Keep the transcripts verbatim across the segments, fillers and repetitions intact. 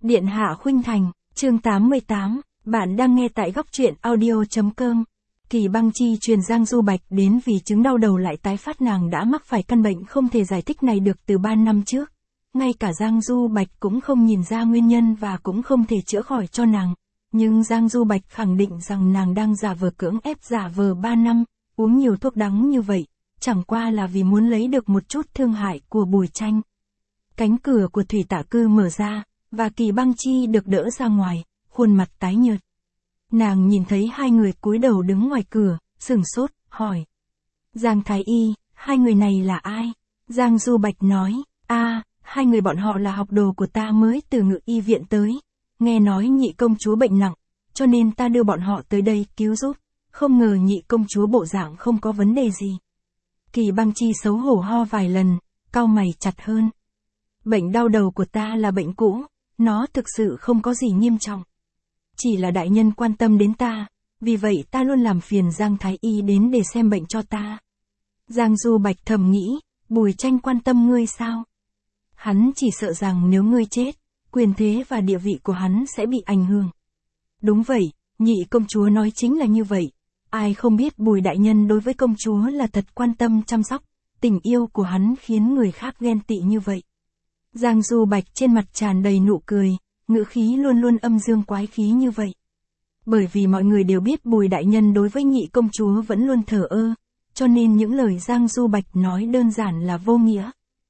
Điện hạ khuynh thành, chương tám mươi tám, bạn đang nghe tại góc truyện audio.com. Kỳ Băng Chi truyền Giang Du Bạch đến vì chứng đau đầu lại tái phát, nàng đã mắc phải căn bệnh không thể giải thích này được từ ba năm trước. Ngay cả Giang Du Bạch cũng không nhìn ra nguyên nhân và cũng không thể chữa khỏi cho nàng. Nhưng Giang Du Bạch khẳng định rằng nàng đang giả vờ cưỡng ép giả vờ ba năm, uống nhiều thuốc đắng như vậy, chẳng qua là vì muốn lấy được một chút thương hại của Bùi Tranh. Cánh cửa của thủy tạ cư mở ra, và Kỳ Băng Chi được đỡ ra ngoài, khuôn mặt tái nhợt. Nàng nhìn thấy hai người cúi đầu đứng ngoài cửa, sửng sốt, hỏi. Giang Thái Y, hai người này là ai? Giang Du Bạch nói, a, hai người bọn họ là học đồ của ta mới từ Ngự Y viện tới. Nghe nói nhị công chúa bệnh nặng, cho nên ta đưa bọn họ tới đây cứu giúp. Không ngờ nhị công chúa bộ dạng không có vấn đề gì. Kỳ Băng Chi xấu hổ ho vài lần, cau mày chặt hơn. Bệnh đau đầu của ta là bệnh cũ, nó thực sự không có gì nghiêm trọng. Chỉ là đại nhân quan tâm đến ta, vì vậy ta luôn làm phiền Giang Thái Y đến để xem bệnh cho ta. Giang Du Bạch thầm nghĩ, Bùi Tranh quan tâm ngươi sao? Hắn chỉ sợ rằng nếu ngươi chết, quyền thế và địa vị của hắn sẽ bị ảnh hưởng. Đúng vậy, nhị công chúa nói chính là như vậy. Ai không biết Bùi đại nhân đối với công chúa là thật quan tâm chăm sóc, tình yêu của hắn khiến người khác ghen tị như vậy. Giang Du Bạch trên mặt tràn đầy nụ cười, ngữ khí luôn luôn âm dương quái khí như vậy. Bởi vì mọi người đều biết Bùi đại nhân đối với nhị công chúa vẫn luôn thờ ơ, cho nên những lời Giang Du Bạch nói đơn giản là vô nghĩa.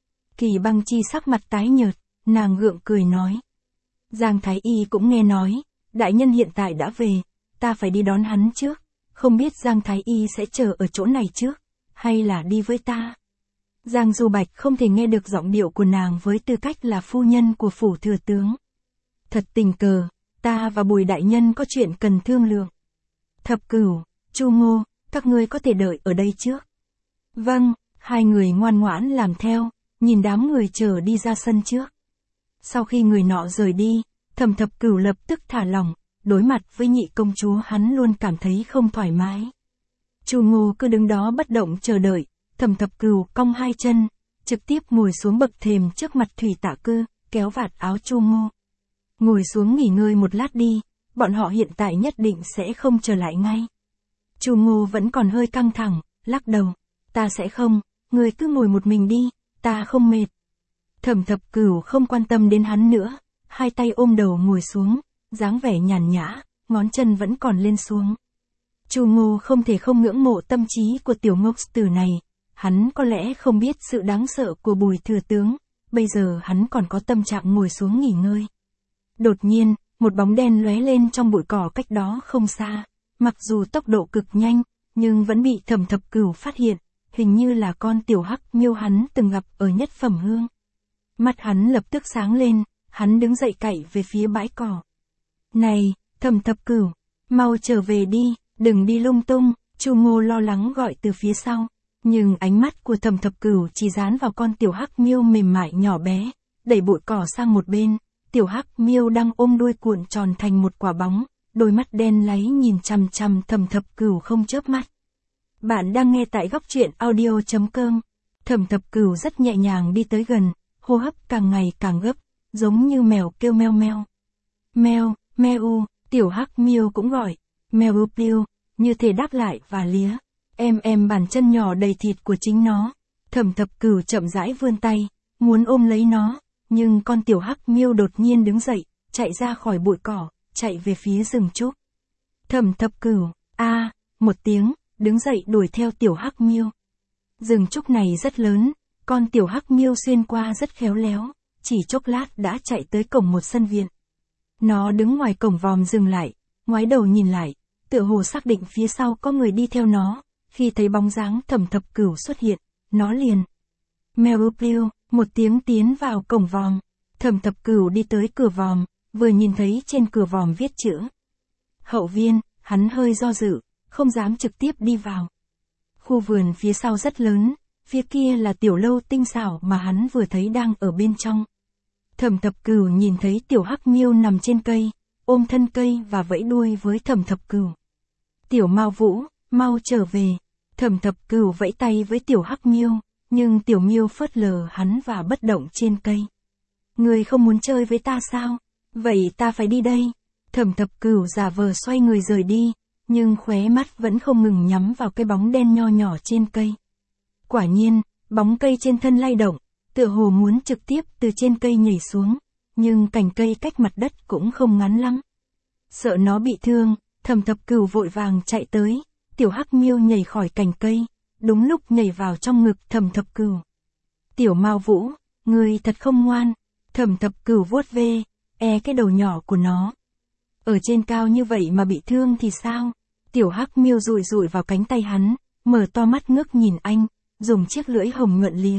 Kỳ Băng Chi sắc mặt tái nhợt, nàng gượng cười nói. Giang Thái Y cũng nghe nói, đại nhân hiện tại đã về, ta phải đi đón hắn trước, không biết Giang Thái Y sẽ chờ ở chỗ này trước, hay là đi với ta? Giang Du Bạch không thể nghe được giọng điệu của nàng với tư cách là phu nhân của phủ thừa tướng. Thật tình cờ, ta và Bùi đại nhân có chuyện cần thương lượng. Thập Cửu, Chu Ngô, các ngươi có thể đợi ở đây trước. Vâng, hai người ngoan ngoãn làm theo, nhìn đám người chờ đi ra sân trước. Sau khi người nọ rời đi, Thẩm Thập Cửu lập tức thả lỏng, đối mặt với nhị công chúa hắn luôn cảm thấy không thoải mái. Chu Ngô cứ đứng đó bất động chờ đợi. Thẩm Thập Cửu cong hai chân, trực tiếp ngồi xuống bậc thềm trước mặt thủy tạ cư, kéo vạt áo Chu Ngô. Ngồi xuống nghỉ ngơi một lát đi, bọn họ hiện tại nhất định sẽ không trở lại ngay. Chu Ngô vẫn còn hơi căng thẳng, lắc đầu. Ta sẽ không, người cứ ngồi một mình đi, ta không mệt. Thẩm Thập Cửu không quan tâm đến hắn nữa, hai tay ôm đầu ngồi xuống, dáng vẻ nhàn nhã, ngón chân vẫn còn lên xuống. Chu Ngô không thể không ngưỡng mộ tâm trí của tiểu ngốc tử này. Hắn có lẽ không biết sự đáng sợ của Bùi thừa tướng, bây giờ hắn còn có tâm trạng ngồi xuống nghỉ ngơi. Đột nhiên, một bóng đen lóe lên trong bụi cỏ cách đó không xa, mặc dù tốc độ cực nhanh, nhưng vẫn bị Thẩm Thập Cửu phát hiện, hình như là con tiểu hắc miêu hắn từng gặp ở Nhất Phẩm Hương. Mắt hắn lập tức sáng lên, hắn đứng dậy cậy về phía bãi cỏ. Này, Thẩm Thập Cửu, mau trở về đi, đừng đi lung tung, Chu Ngô lo lắng gọi từ phía sau. Nhưng ánh mắt của Thẩm Thập Cửu chỉ dán vào con tiểu hắc miêu mềm mại nhỏ bé, đẩy bụi cỏ sang một bên, tiểu hắc miêu đang ôm đuôi cuộn tròn thành một quả bóng, đôi mắt đen láy nhìn chằm chằm Thẩm Thập Cửu không chớp mắt. Bạn đang nghe tại góc truyện audio.com. Thẩm Thập Cửu rất nhẹ nhàng đi tới gần, hô hấp càng ngày càng gấp, giống như mèo kêu meo meo. Meo, meo, tiểu hắc miêu cũng gọi, meo piu, như thể đáp lại và lía. Em em bàn chân nhỏ đầy thịt của chính nó. Thẩm Thập Cửu chậm rãi vươn tay, muốn ôm lấy nó, nhưng con tiểu hắc miêu đột nhiên đứng dậy, chạy ra khỏi bụi cỏ, chạy về phía rừng trúc. Thẩm Thập Cửu, a, một tiếng, đứng dậy đuổi theo tiểu hắc miêu. Rừng trúc này rất lớn, con tiểu hắc miêu xuyên qua rất khéo léo, chỉ chốc lát đã chạy tới cổng một sân viện. Nó đứng ngoài cổng vòm dừng lại, ngoái đầu nhìn lại, tựa hồ xác định phía sau có người đi theo nó. Khi thấy bóng dáng Thẩm Thập Cửu xuất hiện, nó liền meo piu, một tiếng tiến vào cổng vòm. Thẩm Thập Cửu đi tới cửa vòm, vừa nhìn thấy trên cửa vòm viết chữ hậu viên, hắn hơi do dự, không dám trực tiếp đi vào. Khu vườn phía sau rất lớn, phía kia là tiểu lâu tinh xảo mà hắn vừa thấy đang ở bên trong. Thẩm Thập Cửu nhìn thấy tiểu hắc miêu nằm trên cây, ôm thân cây và vẫy đuôi với Thẩm Thập Cửu. Tiểu Mao Vũ, mau trở về. Thẩm Thập Cửu vẫy tay với tiểu hắc miêu, nhưng tiểu miêu phớt lờ hắn và bất động trên cây. Người không muốn chơi với ta sao? Vậy ta phải đi đây. Thẩm Thập Cửu giả vờ xoay người rời đi, nhưng khóe mắt vẫn không ngừng nhắm vào cái bóng đen nho nhỏ trên cây. Quả nhiên, bóng cây trên thân lay động, tựa hồ muốn trực tiếp từ trên cây nhảy xuống, nhưng cành cây cách mặt đất cũng không ngắn lắm. Sợ nó bị thương, Thẩm Thập Cửu vội vàng chạy tới, Tiểu Hắc Miêu nhảy khỏi cành cây, đúng lúc nhảy vào trong ngực Thẩm Thập Cửu. Tiểu Mao Vũ, ngươi thật không ngoan. Thẩm Thập Cửu vuốt ve, e cái đầu nhỏ của nó. Ở trên cao như vậy mà bị thương thì sao? Tiểu Hắc Miêu rụi rụi vào cánh tay hắn, mở to mắt ngước nhìn anh, dùng chiếc lưỡi hồng nhuận lía.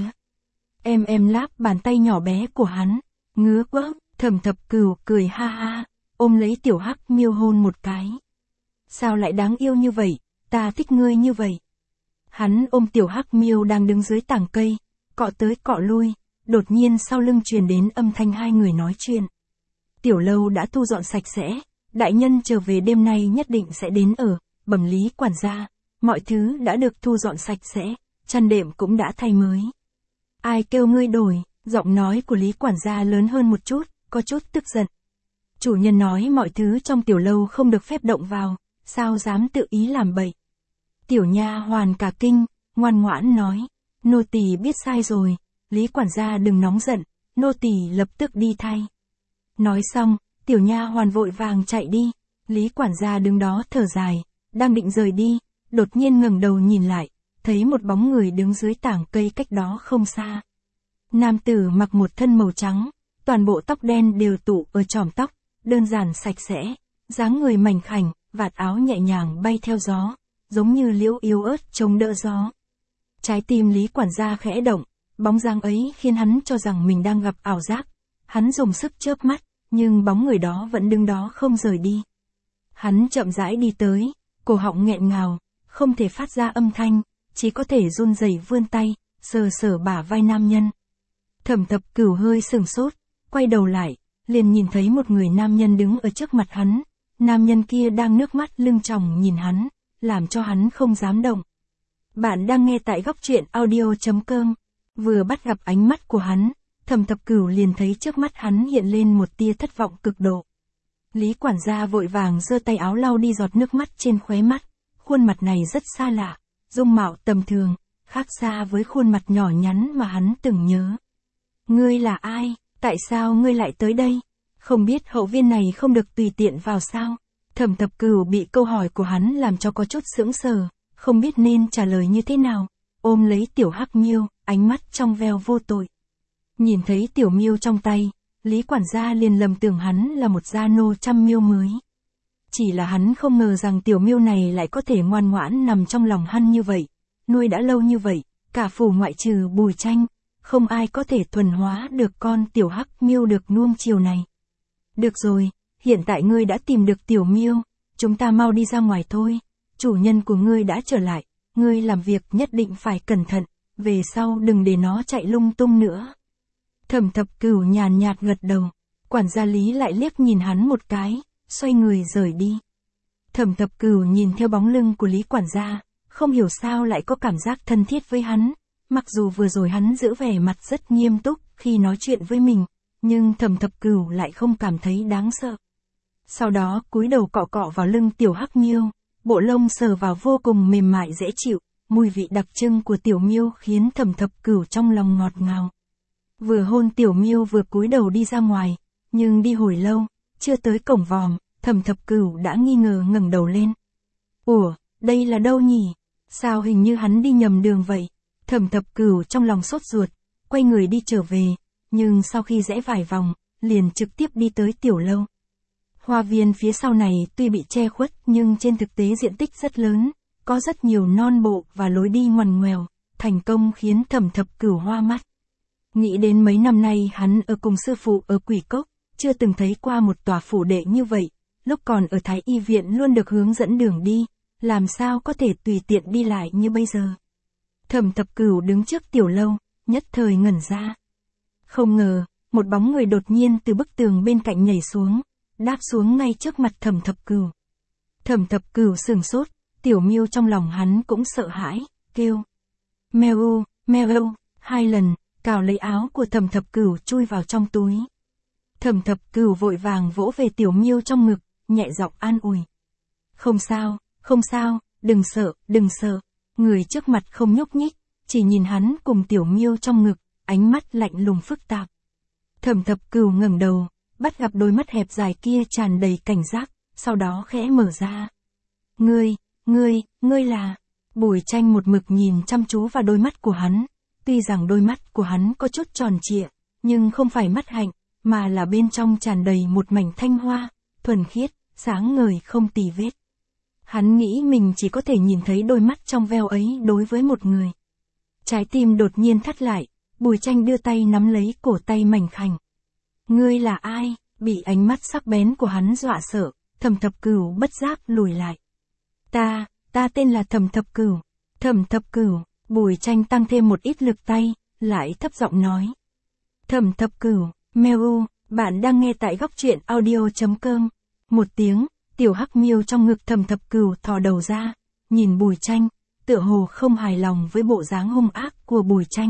Em em láp bàn tay nhỏ bé của hắn, ngứa quá. Thẩm Thập Cửu cười ha ha, ôm lấy Tiểu Hắc Miêu hôn một cái. Sao lại đáng yêu như vậy, ta thích ngươi như vậy. Hắn ôm Tiểu Hắc Miêu đang đứng dưới tảng cây, cọ tới cọ lui, đột nhiên sau lưng truyền đến âm thanh hai người nói chuyện. Tiểu lâu đã thu dọn sạch sẽ, đại nhân trở về đêm nay nhất định sẽ đến ở, bẩm Lý quản gia, mọi thứ đã được thu dọn sạch sẽ, chăn đệm cũng đã thay mới. Ai kêu ngươi đổi, giọng nói của Lý quản gia lớn hơn một chút, có chút tức giận. Chủ nhân nói mọi thứ trong tiểu lâu không được phép động vào, sao dám tự ý làm bậy. Tiểu nha hoàn cả kinh, ngoan ngoãn nói, nô tỳ biết sai rồi, Lý quản gia đừng nóng giận, nô tỳ lập tức đi thay. Nói xong, tiểu nha hoàn vội vàng chạy đi, Lý quản gia đứng đó thở dài, đang định rời đi, đột nhiên ngẩng đầu nhìn lại, thấy một bóng người đứng dưới tảng cây cách đó không xa. Nam tử mặc một thân màu trắng, toàn bộ tóc đen đều tụ ở chòm tóc, đơn giản sạch sẽ, dáng người mảnh khảnh, vạt áo nhẹ nhàng bay theo gió, giống như liễu yếu ớt chống đỡ gió. Trái tim Lý quản gia khẽ động, bóng dáng ấy khiến hắn cho rằng mình đang gặp ảo giác. Hắn dùng sức chớp mắt, nhưng bóng người đó vẫn đứng đó không rời đi. Hắn chậm rãi đi tới, cổ họng nghẹn ngào, không thể phát ra âm thanh, chỉ có thể run rẩy vươn tay, sờ sờ bả vai nam nhân. Thẩm Thập Cửu hơi sừng sốt, quay đầu lại, liền nhìn thấy một người nam nhân đứng ở trước mặt hắn. Nam nhân kia đang nước mắt lưng tròng nhìn hắn, làm cho hắn không dám động. Bạn đang nghe tại góc truyện audio chấm com. Vừa bắt gặp ánh mắt của hắn, Thẩm Thập Cửu liền thấy trước mắt hắn hiện lên một tia thất vọng cực độ. Lý quản gia vội vàng giơ tay áo lau đi giọt nước mắt trên khóe mắt, khuôn mặt này rất xa lạ, dung mạo tầm thường, khác xa với khuôn mặt nhỏ nhắn mà hắn từng nhớ. Ngươi là ai, tại sao ngươi lại tới đây? Không biết hậu viên này không được tùy tiện vào sao? Thẩm Thập Cửu bị câu hỏi của hắn làm cho có chút sững sờ, không biết nên trả lời như thế nào, ôm lấy Tiểu Hắc Miêu, ánh mắt trong veo vô tội. Nhìn thấy Tiểu Miêu trong tay, Lý quản gia liền lầm tưởng hắn là một gia nô chăm miêu mới. Chỉ là hắn không ngờ rằng Tiểu Miêu này lại có thể ngoan ngoãn nằm trong lòng hắn như vậy, nuôi đã lâu như vậy, cả phủ ngoại trừ Bùi Tranh, không ai có thể thuần hóa được con Tiểu Hắc Miêu được nuông chiều này. Được rồi, hiện tại ngươi đã tìm được Tiểu Miêu, chúng ta mau đi ra ngoài thôi, chủ nhân của ngươi đã trở lại, ngươi làm việc nhất định phải cẩn thận, về sau đừng để nó chạy lung tung nữa. Thẩm Thập Cửu nhàn nhạt gật đầu, quản gia Lý lại liếc nhìn hắn một cái, xoay người rời đi. Thẩm Thập Cửu nhìn theo bóng lưng của Lý quản gia, không hiểu sao lại có cảm giác thân thiết với hắn, mặc dù vừa rồi hắn giữ vẻ mặt rất nghiêm túc khi nói chuyện với mình, nhưng Thẩm Thập Cửu lại không cảm thấy đáng sợ. Sau đó cúi đầu cọ cọ vào lưng Tiểu Hắc Miêu, bộ lông sờ vào vô cùng mềm mại dễ chịu, mùi vị đặc trưng của Tiểu Miêu khiến Thẩm Thập Cửu trong lòng ngọt ngào. Vừa hôn Tiểu Miêu vừa cúi đầu đi ra ngoài, nhưng đi hồi lâu, chưa tới cổng vòm, Thẩm Thập Cửu đã nghi ngờ ngẩng đầu lên. Ủa, đây là đâu nhỉ? Sao hình như hắn đi nhầm đường vậy? Thẩm Thập Cửu trong lòng sốt ruột, quay người đi trở về, nhưng sau khi rẽ vài vòng, liền trực tiếp đi tới tiểu lâu. Hoa viên phía sau này tuy bị che khuất nhưng trên thực tế diện tích rất lớn, có rất nhiều non bộ và lối đi ngoằn ngoèo, thành công khiến Thẩm Thập Cửu hoa mắt. Nghĩ đến mấy năm nay hắn ở cùng sư phụ ở Quỷ Cốc, chưa từng thấy qua một tòa phủ đệ như vậy, lúc còn ở Thái Y viện luôn được hướng dẫn đường đi, làm sao có thể tùy tiện đi lại như bây giờ. Thẩm Thập Cửu đứng trước tiểu lâu, nhất thời ngẩn ra. Không ngờ, một bóng người đột nhiên từ bức tường bên cạnh nhảy xuống, đáp xuống ngay trước mặt Thẩm Thập Cửu. Thẩm Thập Cửu sừng sốt, Tiểu Miêu trong lòng hắn cũng sợ hãi, kêu meo meo hai lần, cào lấy áo của Thẩm Thập Cửu chui vào trong túi. Thẩm Thập Cửu vội vàng vỗ về Tiểu Miêu trong ngực, nhẹ giọng an ủi. Không sao, không sao, đừng sợ, đừng sợ. Người trước mặt không nhúc nhích, chỉ nhìn hắn cùng Tiểu Miêu trong ngực, ánh mắt lạnh lùng phức tạp. Thẩm Thập Cửu ngẩng đầu, bắt gặp đôi mắt hẹp dài kia tràn đầy cảnh giác, sau đó khẽ mở ra. Ngươi, ngươi, ngươi là... Bùi Tranh một mực nhìn chăm chú vào đôi mắt của hắn, tuy rằng đôi mắt của hắn có chút tròn trịa, nhưng không phải mắt hạnh, mà là bên trong tràn đầy một mảnh thanh hoa, thuần khiết, sáng ngời không tì vết. Hắn nghĩ mình chỉ có thể nhìn thấy đôi mắt trong veo ấy đối với một người. Trái tim đột nhiên thắt lại, Bùi Tranh đưa tay nắm lấy cổ tay mảnh khảnh. Ngươi là ai? Bị ánh mắt sắc bén của hắn dọa sợ, Thẩm Thập Cửu bất giác lùi lại. Ta, ta tên là Thẩm Thập Cửu. Thẩm Thập Cửu, Bùi Tranh tăng thêm một ít lực tay, lại thấp giọng nói. Thẩm Thập Cửu, Mêu, bạn đang nghe tại góc truyện audio chấm com. Một tiếng, tiểu hắc miêu trong ngực Thẩm Thập Cửu thò đầu ra, nhìn Bùi Tranh, tựa hồ không hài lòng với bộ dáng hung ác của Bùi Tranh.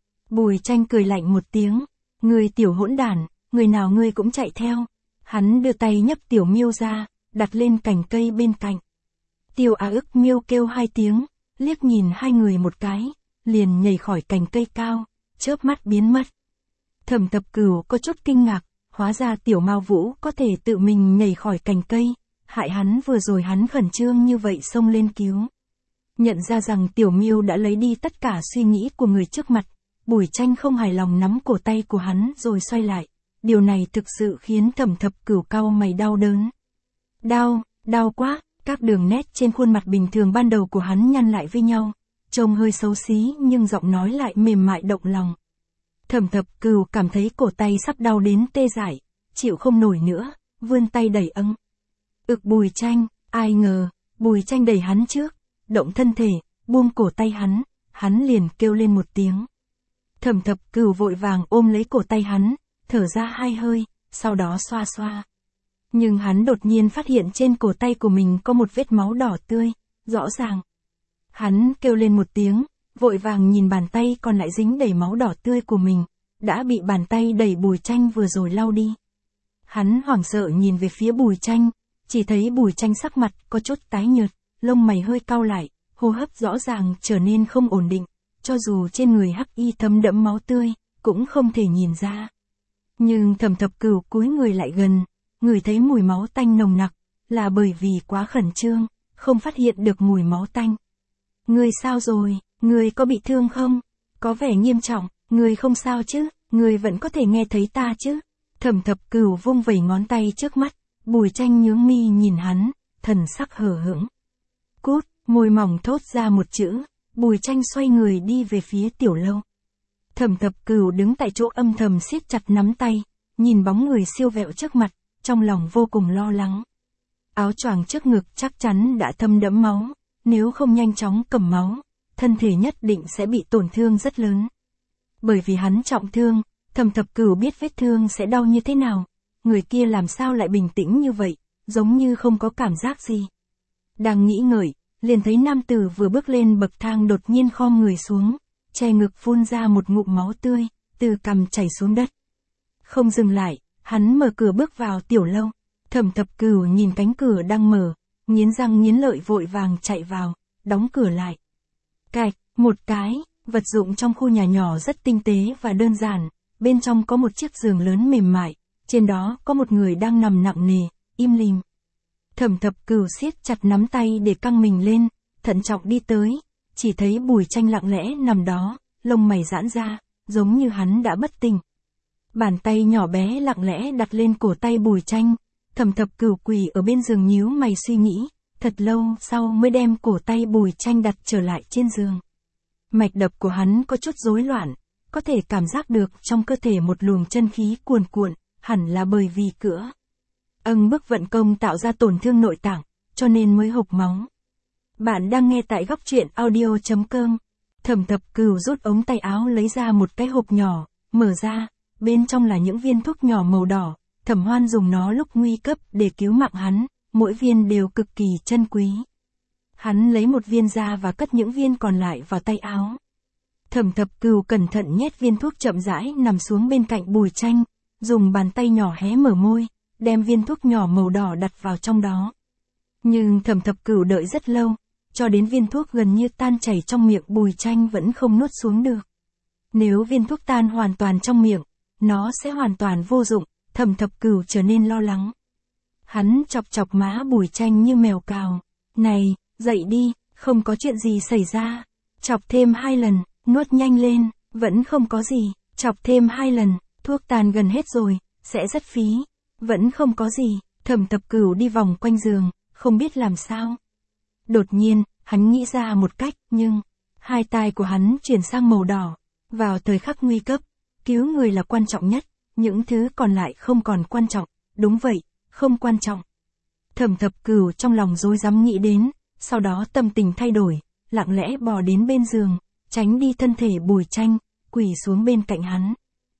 Bùi Tranh cười lạnh một tiếng, ngươi tiểu hỗn đản, người nào ngươi cũng chạy theo. Hắn đưa tay nhấc tiểu miêu ra, đặt lên cành cây bên cạnh. Tiểu á ức miêu kêu hai tiếng, liếc nhìn hai người một cái, liền nhảy khỏi cành cây cao, chớp mắt biến mất. Thẩm Thập Cửu có chút kinh ngạc, hóa ra tiểu Mao Vũ có thể tự mình nhảy khỏi cành cây, hại hắn vừa rồi hắn khẩn trương như vậy xông lên cứu. Nhận ra rằng tiểu miêu đã lấy đi tất cả suy nghĩ của người trước mặt, Bùi Tranh không hài lòng nắm cổ tay của hắn rồi xoay lại. Điều này thực sự khiến Thẩm Thập Cửu cau mày đau đớn. Đau, đau quá, các đường nét trên khuôn mặt bình thường ban đầu của hắn nhăn lại với nhau, trông hơi xấu xí nhưng giọng nói lại mềm mại động lòng. Thẩm Thập Cửu cảm thấy cổ tay sắp đau đến tê dại, chịu không nổi nữa, vươn tay đẩy âng. Ực Bùi Tranh, ai ngờ, Bùi Tranh đẩy hắn trước, động thân thể, buông cổ tay hắn, hắn liền kêu lên một tiếng. Thẩm Thập Cửu vội vàng ôm lấy cổ tay hắn, thở ra hai hơi, sau đó xoa xoa. Nhưng hắn đột nhiên phát hiện trên cổ tay của mình có một vết máu đỏ tươi, rõ ràng. Hắn kêu lên một tiếng, vội vàng nhìn bàn tay còn lại dính đầy máu đỏ tươi của mình, đã bị bàn tay đẩy Bùi Tranh vừa rồi lau đi. Hắn hoảng sợ nhìn về phía Bùi Tranh, chỉ thấy Bùi Tranh sắc mặt có chút tái nhợt, lông mày hơi cau lại, hô hấp rõ ràng trở nên không ổn định, cho dù trên người hắc y thấm đẫm máu tươi, cũng không thể nhìn ra. Nhưng Thẩm Thập Cửu cúi người lại gần, ngửi thấy mùi máu tanh nồng nặc, là bởi vì quá khẩn trương, không phát hiện được mùi máu tanh. Ngươi sao rồi, ngươi có bị thương không? Có vẻ nghiêm trọng, ngươi không sao chứ, ngươi vẫn có thể nghe thấy ta chứ? Thẩm Thập Cửu vung vẩy ngón tay trước mắt, Bùi Tranh nhướng mi nhìn hắn, thần sắc hờ hững. Cút, môi mỏng thốt ra một chữ, Bùi Tranh xoay người đi về phía tiểu lâu. Thẩm Thập Cửu đứng tại chỗ âm thầm siết chặt nắm tay, nhìn bóng người siêu vẹo trước mặt, trong lòng vô cùng lo lắng. Áo choàng trước ngực chắc chắn đã thâm đẫm máu, nếu không nhanh chóng cầm máu, thân thể nhất định sẽ bị tổn thương rất lớn. Bởi vì hắn trọng thương, Thẩm Thập Cửu biết vết thương sẽ đau như thế nào, người kia làm sao lại bình tĩnh như vậy, giống như không có cảm giác gì. Đang nghĩ ngợi, liền thấy nam tử vừa bước lên bậc thang đột nhiên khom người xuống, che ngực phun ra một ngụm máu tươi, từ cằm chảy xuống đất. Không dừng lại, hắn mở cửa bước vào tiểu lâu. Thẩm Thập Cửu nhìn cánh cửa đang mở, nghiến răng nghiến lợi vội vàng chạy vào, đóng cửa lại. Cạch, một cái, vật dụng trong khu nhà nhỏ rất tinh tế và đơn giản, bên trong có một chiếc giường lớn mềm mại, trên đó có một người đang nằm nặng nề, im lìm. Thẩm Thập Cửu siết chặt nắm tay để căng mình lên, thận trọng đi tới, chỉ thấy Bùi Tranh lặng lẽ nằm đó, lông mày giãn ra, giống như hắn đã bất tỉnh. Bàn tay nhỏ bé lặng lẽ đặt lên cổ tay Bùi Tranh, Thẩm Thập Cửu quỳ ở bên giường nhíu mày suy nghĩ, thật lâu sau mới đem cổ tay Bùi Tranh đặt trở lại trên giường. Mạch đập của hắn có chút rối loạn, có thể cảm giác được trong cơ thể một luồng chân khí cuồn cuộn, hẳn là bởi vì cửa âng bức vận công tạo ra tổn thương nội tạng, cho nên mới hộc máu. Bạn đang nghe tại góc truyện audio chấm com. Thẩm Thập Cửu rút ống tay áo lấy ra một cái hộp nhỏ, mở ra, bên trong là những viên thuốc nhỏ màu đỏ, Thẩm Hoan dùng nó lúc nguy cấp để cứu mạng hắn, mỗi viên đều cực kỳ chân quý. Hắn lấy một viên ra và cất những viên còn lại vào tay áo. Thẩm Thập Cửu cẩn thận nhét viên thuốc chậm rãi nằm xuống bên cạnh Bùi Tranh, dùng bàn tay nhỏ hé mở môi, đem viên thuốc nhỏ màu đỏ đặt vào trong đó. Nhưng Thẩm Thập Cửu đợi rất lâu, cho đến viên thuốc gần như tan chảy trong miệng Bùi Tranh vẫn không nuốt xuống được. Nếu viên thuốc tan hoàn toàn trong miệng, nó sẽ hoàn toàn vô dụng, Thẩm Thập Cửu trở nên lo lắng. Hắn chọc chọc má Bùi Tranh như mèo cào. Này, dậy đi, không có chuyện gì xảy ra. Chọc thêm hai lần, nuốt nhanh lên, vẫn không có gì. Chọc thêm hai lần, thuốc tan gần hết rồi, sẽ rất phí. Vẫn không có gì, Thẩm Thập Cửu đi vòng quanh giường, không biết làm sao. Đột nhiên, hắn nghĩ ra một cách, nhưng, hai tai của hắn chuyển sang màu đỏ. Vào thời khắc nguy cấp, cứu người là quan trọng nhất, những thứ còn lại không còn quan trọng, đúng vậy, không quan trọng. Thẩm Thập Cửu trong lòng rối rắm nghĩ đến, sau đó tâm tình thay đổi, lặng lẽ bò đến bên giường, tránh đi thân thể Bùi Tranh, quỳ xuống bên cạnh hắn.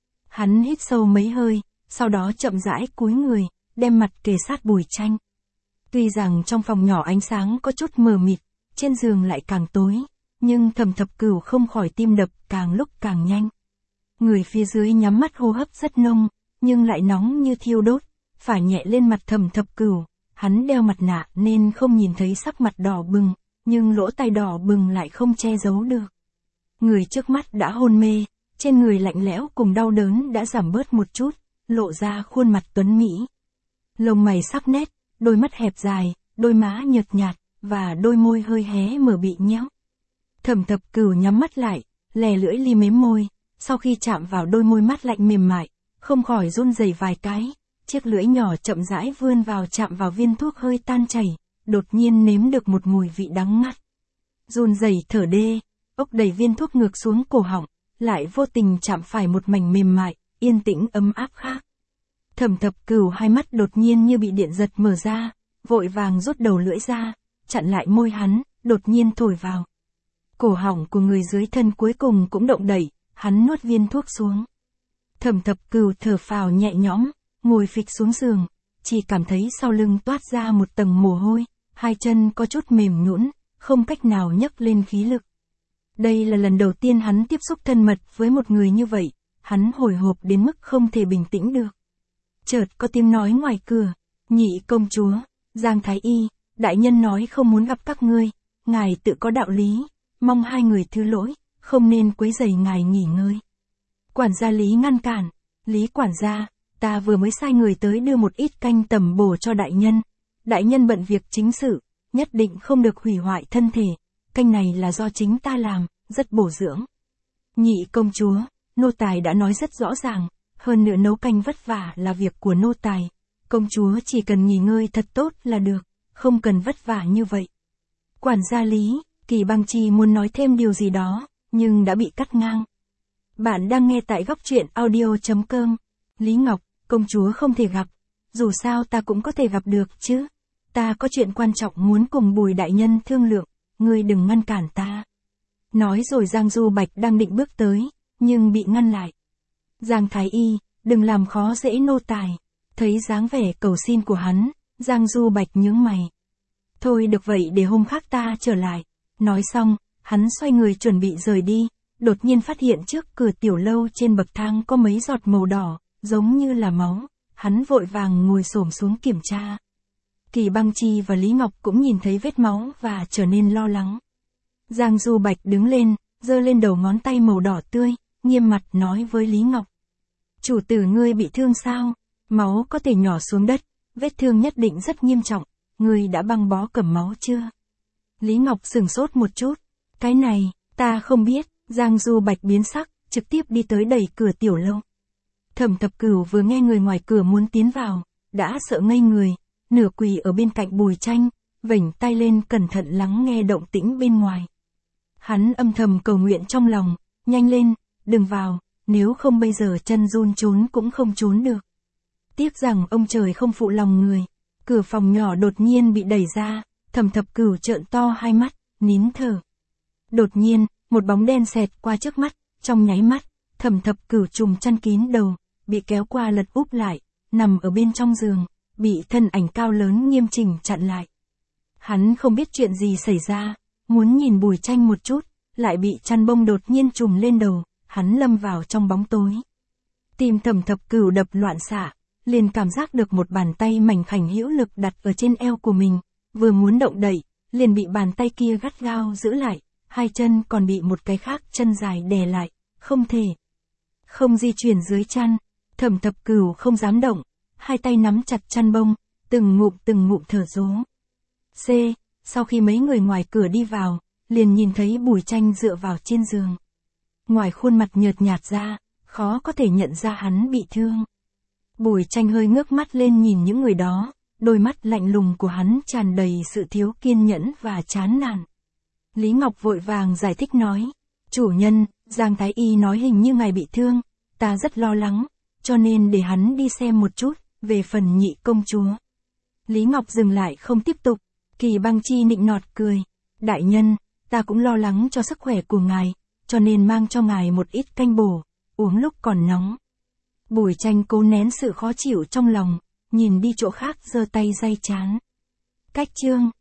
Hắn hít sâu mấy hơi, sau đó chậm rãi cúi người, đem mặt kề sát Bùi Tranh. Tuy rằng trong phòng nhỏ ánh sáng có chút mờ mịt, trên giường lại càng tối, nhưng Thẩm Thập Cửu không khỏi tim đập càng lúc càng nhanh. Người phía dưới nhắm mắt hô hấp rất nông, nhưng lại nóng như thiêu đốt, phả nhẹ lên mặt Thẩm Thập Cửu. Hắn đeo mặt nạ nên không nhìn thấy sắc mặt đỏ bừng, nhưng lỗ tai đỏ bừng lại không che giấu được. Người trước mắt đã hôn mê, trên người lạnh lẽo cùng đau đớn đã giảm bớt một chút, lộ ra khuôn mặt tuấn mỹ. Lông mày sắc nét, đôi mắt hẹp dài, đôi má nhợt nhạt, và đôi môi hơi hé mở bị nhéo. Thẩm Thập Cửu nhắm mắt lại, lè lưỡi li mếm môi, sau khi chạm vào đôi môi mát lạnh mềm mại, không khỏi run rẩy vài cái. Chiếc lưỡi nhỏ chậm rãi vươn vào chạm vào viên thuốc hơi tan chảy, đột nhiên nếm được một mùi vị đắng ngắt. Run rẩy thở đê, ốc đẩy viên thuốc ngược xuống cổ họng, lại vô tình chạm phải một mảnh mềm mại, yên tĩnh ấm áp khác. Thẩm Thập Cửu hai mắt đột nhiên như bị điện giật mở ra, vội vàng rút đầu lưỡi ra, chặn lại môi hắn, đột nhiên thổi vào. Cổ họng của người dưới thân cuối cùng cũng động đẩy, hắn nuốt viên thuốc xuống. Thẩm Thập Cửu thở phào nhẹ nhõm, ngồi phịch xuống giường, chỉ cảm thấy sau lưng toát ra một tầng mồ hôi, hai chân có chút mềm nhũn, không cách nào nhấc lên khí lực. Đây là lần đầu tiên hắn tiếp xúc thân mật với một người như vậy, hắn hồi hộp đến mức không thể bình tĩnh được. Chợt có tiếng nói ngoài cửa, nhị công chúa, Giang Thái Y, đại nhân nói không muốn gặp các ngươi, ngài tự có đạo lý, mong hai người thứ lỗi, không nên quấy rầy ngài nghỉ ngơi. Quản gia Lý ngăn cản, Lý quản gia, ta vừa mới sai người tới đưa một ít canh tẩm bổ cho đại nhân. Đại nhân bận việc chính sự, nhất định không được hủy hoại thân thể. Canh này là do chính ta làm, rất bổ dưỡng. Nhị công chúa, nô tài đã nói rất rõ ràng, hơn nữa nấu canh vất vả là việc của nô tài. Công chúa chỉ cần nghỉ ngơi thật tốt là được, không cần vất vả như vậy. Quản gia Lý, Kỳ Băng Chi muốn nói thêm điều gì đó, nhưng đã bị cắt ngang. Bạn đang nghe tại góc truyện audio chấm com. Lý Ngọc, công chúa không thể gặp. Dù sao ta cũng có thể gặp được chứ. Ta có chuyện quan trọng muốn cùng Bùi đại nhân thương lượng, ngươi đừng ngăn cản ta. Nói rồi Giang Du Bạch đang định bước tới, nhưng bị ngăn lại. Giang Thái Y, đừng làm khó dễ nô tài. Thấy dáng vẻ cầu xin của hắn, Giang Du Bạch nhướng mày. Thôi được vậy để hôm khác ta trở lại. Nói xong, hắn xoay người chuẩn bị rời đi, đột nhiên phát hiện trước cửa tiểu lâu trên bậc thang có mấy giọt màu đỏ, giống như là máu. Hắn vội vàng ngồi xổm xuống kiểm tra. Kỳ Băng Chi và Lý Ngọc cũng nhìn thấy vết máu và trở nên lo lắng. Giang Du Bạch đứng lên, giơ lên đầu ngón tay màu đỏ tươi, nghiêm mặt nói với Lý Ngọc. Chủ tử ngươi bị thương sao? Máu có thể nhỏ xuống đất, vết thương nhất định rất nghiêm trọng, ngươi đã băng bó cầm máu chưa? Lý Ngọc sửng sốt một chút. Cái này, ta không biết. Giang Du Bạch biến sắc, trực tiếp đi tới đẩy cửa tiểu lâu. Thẩm Thập Cửu vừa nghe người ngoài cửa muốn tiến vào, đã sợ ngây người, nửa quỳ ở bên cạnh Bùi Tranh, vểnh tay lên cẩn thận lắng nghe động tĩnh bên ngoài. Hắn âm thầm cầu nguyện trong lòng, nhanh lên, đừng vào, nếu không bây giờ chân run trốn cũng không trốn được. Tiếc rằng ông trời không phụ lòng người, cửa phòng nhỏ đột nhiên bị đẩy ra, Thẩm Thập Cửu trợn to hai mắt, nín thở. Đột nhiên, một bóng đen xẹt qua trước mắt, trong nháy mắt, Thẩm Thập Cửu trùm chăn kín đầu, bị kéo qua lật úp lại, nằm ở bên trong giường, bị thân ảnh cao lớn nghiêm chỉnh chặn lại. Hắn không biết chuyện gì xảy ra, muốn nhìn Bùi Tranh một chút, lại bị chăn bông đột nhiên trùm lên đầu, hắn lâm vào trong bóng tối. Tim Thẩm Thập Cửu đập loạn xạ, liền cảm giác được một bàn tay mảnh khảnh hữu lực đặt ở trên eo của mình, vừa muốn động đậy, liền bị bàn tay kia gắt gao giữ lại, hai chân còn bị một cái khác chân dài đè lại, không thể không di chuyển dưới chăn. Thẩm Thập Cửu không dám động, hai tay nắm chặt chăn bông, từng ngụm từng ngụm thở dố. C. Sau khi mấy người ngoài cửa đi vào, liền nhìn thấy Bùi Tranh dựa vào trên giường. Ngoài khuôn mặt nhợt nhạt ra, khó có thể nhận ra hắn bị thương. Bùi Tranh hơi ngước mắt lên nhìn những người đó, đôi mắt lạnh lùng của hắn tràn đầy sự thiếu kiên nhẫn và chán nản. Lý Ngọc vội vàng giải thích nói, chủ nhân, Giang Thái Y nói hình như ngài bị thương, ta rất lo lắng, cho nên để hắn đi xem một chút, về phần nhị công chúa. Lý Ngọc dừng lại không tiếp tục, Kỳ Băng Chi nịnh nọt cười, đại nhân, ta cũng lo lắng cho sức khỏe của ngài, cho nên mang cho ngài một ít canh bổ, uống lúc còn nóng. Bùi Tranh cố nén sự khó chịu trong lòng, nhìn đi chỗ khác giơ tay day chán. Cách chương